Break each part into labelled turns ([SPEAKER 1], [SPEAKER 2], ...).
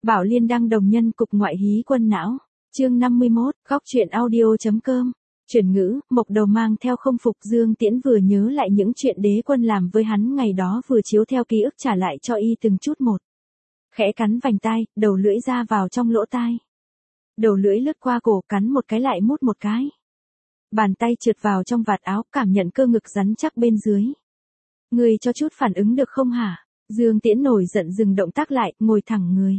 [SPEAKER 1] Bảo Liên đăng đồng nhân cục ngoại hí quân não. Chương 51, góc truyện audio.com. Chuyển ngữ, Mộc Đầu mang theo không phục. Dương Tiễn vừa nhớ lại những chuyện Đế Quân làm với hắn ngày đó, vừa chiếu theo ký ức trả lại cho y từng chút một. Khẽ cắn vành tai, đầu lưỡi ra vào trong lỗ tai. Đầu lưỡi lướt qua cổ, cắn một cái lại mút một cái. Bàn tay trượt vào trong vạt áo, cảm nhận cơ ngực rắn chắc bên dưới. Người cho chút phản ứng được không hả? Dương Tiễn nổi giận dừng động tác lại, ngồi thẳng người.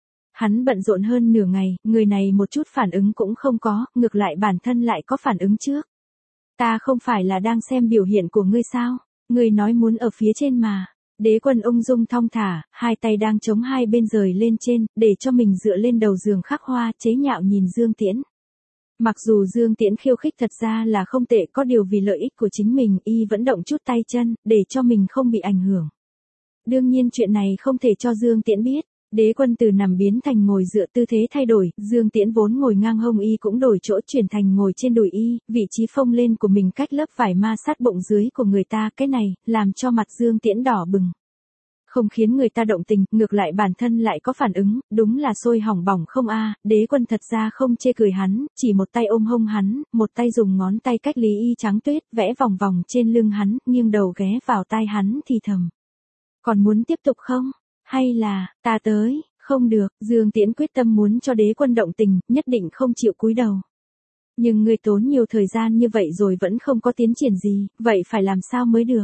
[SPEAKER 1] Hắn bận rộn hơn nửa ngày, người này một chút phản ứng cũng không có, ngược lại bản thân lại có phản ứng trước. Ta không phải là đang xem biểu hiện của ngươi sao? Ngươi nói muốn ở phía trên mà. Đế Quân ung dung thong thả, hai tay đang chống hai bên rời lên trên, để cho mình dựa lên đầu giường khắc hoa, chế nhạo nhìn Dương Tiễn. Mặc dù Dương Tiễn khiêu khích thật ra là không tệ, có điều vì lợi ích của chính mình, y vẫn động chút tay chân, để cho mình không bị ảnh hưởng. Đương nhiên chuyện này không thể cho Dương Tiễn biết. Đế Quân từ nằm biến thành ngồi dựa, tư thế thay đổi, Dương Tiễn vốn ngồi ngang hông y cũng đổi chỗ chuyển thành ngồi trên đùi y, vị trí phông lên của mình cách lớp vải ma sát bụng dưới của người ta, cái này, làm cho mặt Dương Tiễn đỏ bừng. Không khiến người ta động tình, ngược lại bản thân lại có phản ứng, đúng là sôi hỏng bỏng không a. Đế Quân thật ra không chê cười hắn, chỉ một tay ôm hông hắn, một tay dùng ngón tay cách lý y trắng tuyết, vẽ vòng vòng trên lưng hắn, nghiêng đầu ghé vào tai hắn thì thầm. Còn muốn tiếp tục không? Hay là, ta tới, không được, Dương Tiễn quyết tâm muốn cho Đế Quân động tình, nhất định không chịu cúi đầu. Nhưng người tốn nhiều thời gian như vậy rồi vẫn không có tiến triển gì, vậy phải làm sao mới được?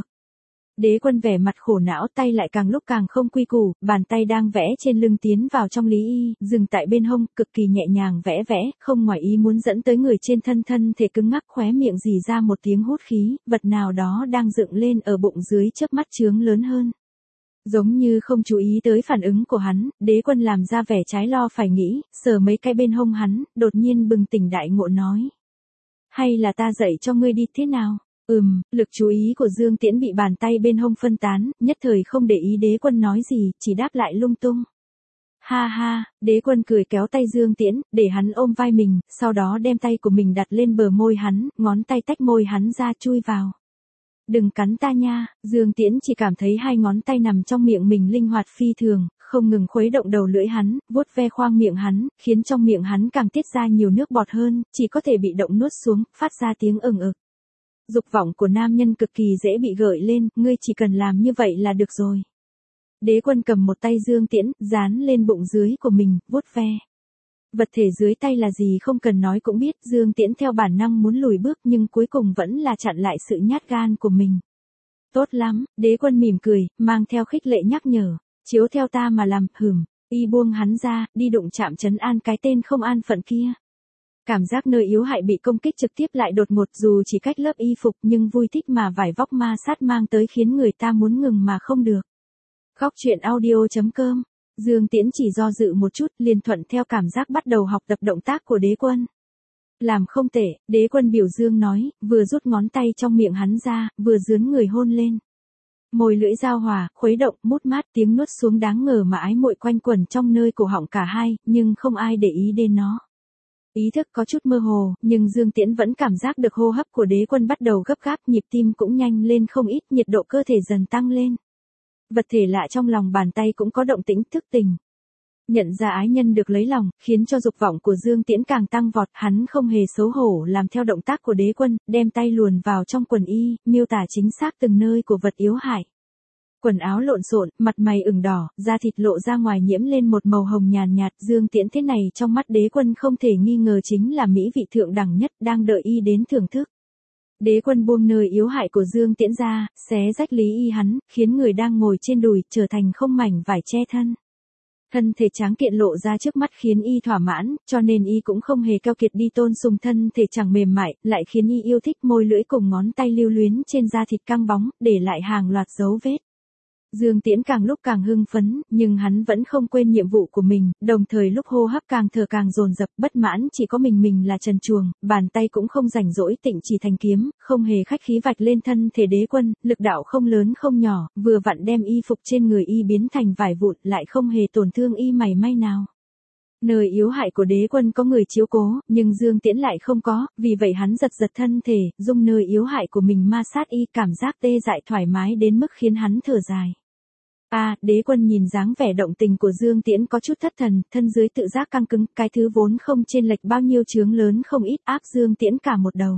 [SPEAKER 1] Đế Quân vẻ mặt khổ não, tay lại càng lúc càng không quy củ, bàn tay đang vẽ trên lưng tiến vào trong lý y, dừng tại bên hông, cực kỳ nhẹ nhàng vẽ vẽ, không ngoài ý muốn dẫn tới người trên thân thể cứng ngắc, khóe miệng rỉ ra một tiếng hút khí, vật nào đó đang dựng lên ở bụng dưới chớp mắt trướng lớn hơn. Giống như không chú ý tới phản ứng của hắn, Đế Quân làm ra vẻ trái lo phải nghĩ, sờ mấy cái bên hông hắn, đột nhiên bừng tỉnh đại ngộ nói. Hay là ta dạy cho ngươi đi thế nào? Lực chú ý của Dương Tiễn bị bàn tay bên hông phân tán, nhất thời không để ý Đế Quân nói gì, chỉ đáp lại lung tung. Ha ha, Đế Quân cười kéo tay Dương Tiễn, để hắn ôm vai mình, sau đó đem tay của mình đặt lên bờ môi hắn, ngón tay tách môi hắn ra chui vào. Đừng cắn ta nha, Dương Tiễn chỉ cảm thấy hai ngón tay nằm trong miệng mình linh hoạt phi thường, không ngừng khuấy động đầu lưỡi hắn, vuốt ve khoang miệng hắn, khiến trong miệng hắn càng tiết ra nhiều nước bọt hơn, chỉ có thể bị động nuốt xuống, phát ra tiếng ừng ực. Dục vọng của nam nhân cực kỳ dễ bị gợi lên, ngươi chỉ cần làm như vậy là được rồi. Đế Quân cầm một tay Dương Tiễn, dán lên bụng dưới của mình, vuốt ve. Vật thể dưới tay là gì không cần nói cũng biết, Dương Tiễn theo bản năng muốn lùi bước nhưng cuối cùng vẫn là chặn lại sự nhát gan của mình. Tốt lắm, Đế Quân mỉm cười, mang theo khích lệ nhắc nhở, chiếu theo ta mà làm, y buông hắn ra, đi đụng chạm trấn an cái tên không an phận kia. Cảm giác nơi yếu hại bị công kích trực tiếp lại đột ngột, dù chỉ cách lớp y phục nhưng vui thích mà vải vóc ma sát mang tới khiến người ta muốn ngừng mà không được. Góc truyện audio.com. Dương Tiễn chỉ do dự một chút, liền thuận theo cảm giác bắt đầu học tập động tác của Đế Quân. Làm không tệ, Đế Quân biểu dương nói, vừa rút ngón tay trong miệng hắn ra, vừa dướn người hôn lên. Môi lưỡi giao hòa, khuấy động, mút mát, tiếng nuốt xuống đáng ngờ mà ái muội quanh quẩn trong nơi cổ họng cả hai, nhưng không ai để ý đến nó. Ý thức có chút mơ hồ, nhưng Dương Tiễn vẫn cảm giác được hô hấp của Đế Quân bắt đầu gấp gáp, nhịp tim cũng nhanh lên không ít, nhiệt độ cơ thể dần tăng lên. Vật thể lạ trong lòng bàn tay cũng có động tĩnh, thức tình. Nhận ra ái nhân được lấy lòng, khiến cho dục vọng của Dương Tiễn càng tăng vọt, hắn không hề xấu hổ làm theo động tác của Đế Quân, đem tay luồn vào trong quần y, miêu tả chính xác từng nơi của vật yếu hại. Quần áo lộn xộn, mặt mày ửng đỏ, da thịt lộ ra ngoài nhiễm lên một màu hồng nhàn nhạt, Dương Tiễn thế này trong mắt Đế Quân không thể nghi ngờ chính là mỹ vị thượng đẳng nhất, đang đợi y đến thưởng thức. Đế Quân buông nơi yếu hại của Dương Tiễn ra, xé rách lý y hắn, khiến người đang ngồi trên đùi trở thành không mảnh vải che thân. Thân thể tráng kiện lộ ra trước mắt khiến y thỏa mãn, cho nên y cũng không hề keo kiệt đi tôn sùng thân thể chẳng mềm mại, lại khiến y yêu thích, môi lưỡi cùng ngón tay lưu luyến trên da thịt căng bóng, để lại hàng loạt dấu vết. Dương Tiễn càng lúc càng hưng phấn, nhưng hắn vẫn không quên nhiệm vụ của mình, đồng thời lúc hô hấp càng thở càng dồn dập, bất mãn chỉ có mình là trần truồng, bàn tay cũng không rảnh rỗi tịnh chỉ thành kiếm, không hề khách khí vạch lên thân thể Đế Quân, lực đạo không lớn không nhỏ, vừa vặn đem y phục trên người y biến thành vải vụn, lại không hề tổn thương y mảy may nào. Nơi yếu hại của Đế Quân có người chiếu cố, nhưng Dương Tiễn lại không có, vì vậy hắn giật thân thể, dùng nơi yếu hại của mình ma sát y, cảm giác tê dại thoải mái đến mức khiến hắn thở dài. Đế quân nhìn dáng vẻ động tình của Dương Tiễn có chút thất thần, thân dưới tự giác căng cứng, cái thứ vốn không chênh lệch bao nhiêu chướng lớn không ít áp Dương Tiễn cả một đầu.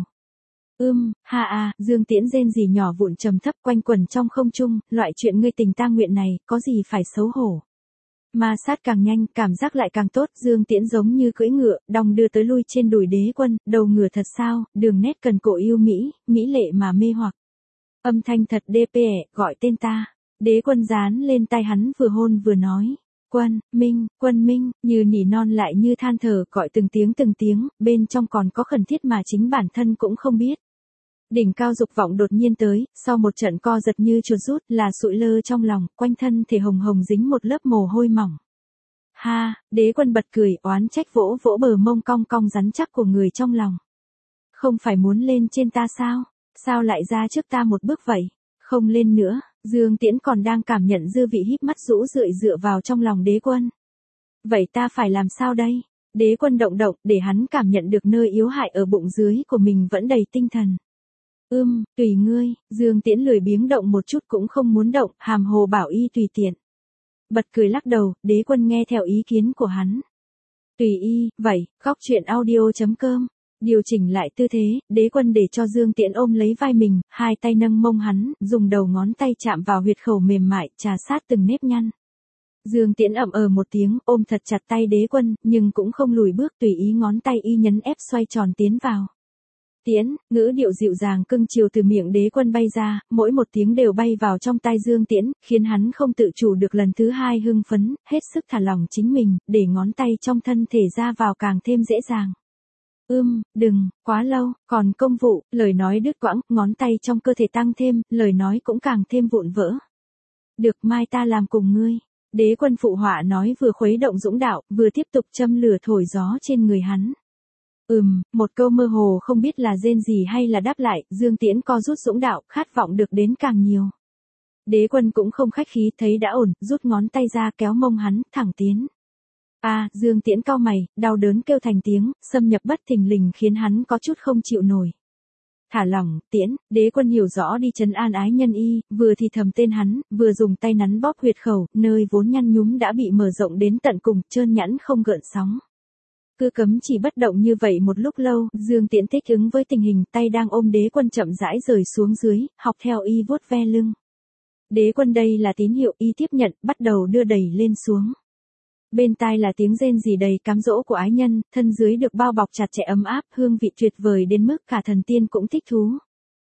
[SPEAKER 1] Dương Tiễn rên rỉ nhỏ vụn trầm thấp quanh quẩn trong không trung, loại chuyện ngươi tình ta nguyện này, có gì phải xấu hổ. Ma sát càng nhanh, cảm giác lại càng tốt, Dương Tiễn giống như cưỡi ngựa, đong đưa tới lui trên đùi đế quân, đầu ngựa thật sao, đường nét cần cổ yêu mỹ, mỹ lệ mà mê hoặc. Âm thanh thật DPE, gọi tên ta. Đế quân dán lên tay hắn vừa hôn vừa nói. Quân minh, như nỉ non lại như than thở, gọi từng tiếng, bên trong còn có khẩn thiết mà chính bản thân cũng không biết. Đỉnh cao dục vọng đột nhiên tới, sau một trận co giật như chuột rút là sụi lơ trong lòng, quanh thân thể hồng hồng dính một lớp mồ hôi mỏng. Đế quân bật cười, oán trách vỗ vỗ bờ mông cong cong rắn chắc của người trong lòng. Không phải muốn lên trên ta sao? Sao lại ra trước ta một bước vậy? Không lên nữa, Dương Tiễn còn đang cảm nhận dư vị híp mắt rũ rượi dựa vào trong lòng đế quân. Vậy ta phải làm sao đây? Đế quân động để hắn cảm nhận được nơi yếu hại ở bụng dưới của mình vẫn đầy tinh thần. Tùy ngươi, Dương Tiễn lười biếng động một chút cũng không muốn động, hàm hồ bảo y tùy tiện. Bật cười lắc đầu, đế quân nghe theo ý kiến của hắn. Tùy y, vậy, góc truyện audio.com. Điều chỉnh lại tư thế, đế quân để cho Dương Tiễn ôm lấy vai mình, hai tay nâng mông hắn, dùng đầu ngón tay chạm vào huyệt khẩu mềm mại, trà sát từng nếp nhăn. Dương Tiễn một tiếng, ôm thật chặt tay đế quân, nhưng cũng không lùi bước, tùy ý ngón tay y nhấn ép xoay tròn tiến vào. Tiễn, ngữ điệu dịu dàng cưng chiều từ miệng đế quân bay ra, mỗi một tiếng đều bay vào trong tai Dương Tiễn, khiến hắn không tự chủ được lần thứ hai hưng phấn, hết sức thả lỏng chính mình, để ngón tay trong thân thể ra vào càng thêm dễ dàng. Đừng, quá lâu, còn công vụ, lời nói đứt quãng, ngón tay trong cơ thể tăng thêm, lời nói cũng càng thêm vụn vỡ. Được, mai ta làm cùng ngươi. Đế quân phụ họa nói vừa khuấy động dũng đạo, vừa tiếp tục châm lửa thổi gió trên người hắn. Một câu mơ hồ không biết là rên gì hay là đáp lại, Dương Tiễn co rút dũng đạo, khát vọng được đến càng nhiều. Đế quân cũng không khách khí, thấy đã ổn, rút ngón tay ra kéo mông hắn, thẳng tiến. Dương Tiễn cau mày, đau đớn kêu thành tiếng, xâm nhập bất thình lình khiến hắn có chút không chịu nổi. Thả lỏng, Tiễn, đế quân hiểu rõ đi trấn an ái nhân y, vừa thì thầm tên hắn, vừa dùng tay nắn bóp huyệt khẩu, nơi vốn nhăn nhúm đã bị mở rộng đến tận cùng, trơn nhẵn không gợn sóng. Cứ cấm chỉ bất động như vậy một lúc lâu, Dương Tiễn thích ứng với tình hình, tay đang ôm đế quân chậm rãi rời xuống dưới, học theo y vuốt ve lưng. Đế quân đây là tín hiệu, y tiếp nhận, bắt đầu đưa đẩy lên xuống. Bên tai là tiếng rên rỉ đầy cám dỗ của ái nhân, thân dưới được bao bọc chặt chẽ ấm áp, hương vị tuyệt vời đến mức cả thần tiên cũng thích thú.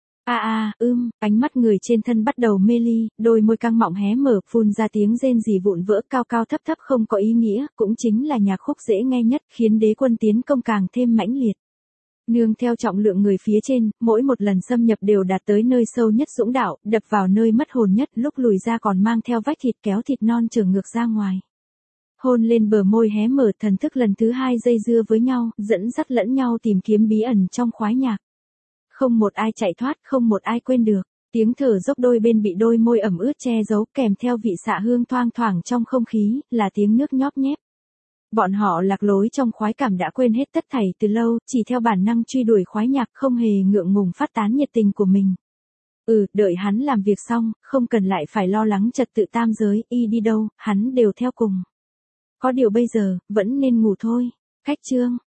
[SPEAKER 1] Ánh mắt người trên thân bắt đầu mê ly, đôi môi căng mọng hé mở, phun ra tiếng rên rỉ vụn vỡ cao cao thấp thấp không có ý nghĩa, cũng chính là nhạc khúc dễ nghe nhất, khiến đế quân tiến công càng thêm mãnh liệt. Nương theo trọng lượng người phía trên, mỗi một lần xâm nhập đều đạt tới nơi sâu nhất dũng đạo, đập vào nơi mất hồn nhất, lúc lùi ra còn mang theo vách thịt kéo thịt non trở ngược ra ngoài. Hôn lên bờ môi hé mở, thần thức lần thứ hai dây dưa với nhau, dẫn dắt lẫn nhau tìm kiếm bí ẩn trong khoái nhạc. Không một ai chạy thoát, không một ai quên được. Tiếng thở dốc đôi bên bị đôi môi ẩm ướt che giấu, kèm theo vị xạ hương thoang thoảng trong không khí, là tiếng nước nhóp nhép. Bọn họ lạc lối trong khoái cảm đã quên hết tất thảy từ lâu, chỉ theo bản năng truy đuổi khoái nhạc, không hề ngượng ngùng phát tán nhiệt tình của mình. Đợi hắn làm việc xong, không cần lại phải lo lắng trật tự tam giới, y đi đâu, hắn đều theo cùng. Có điều bây giờ, vẫn nên ngủ thôi. Khách chương.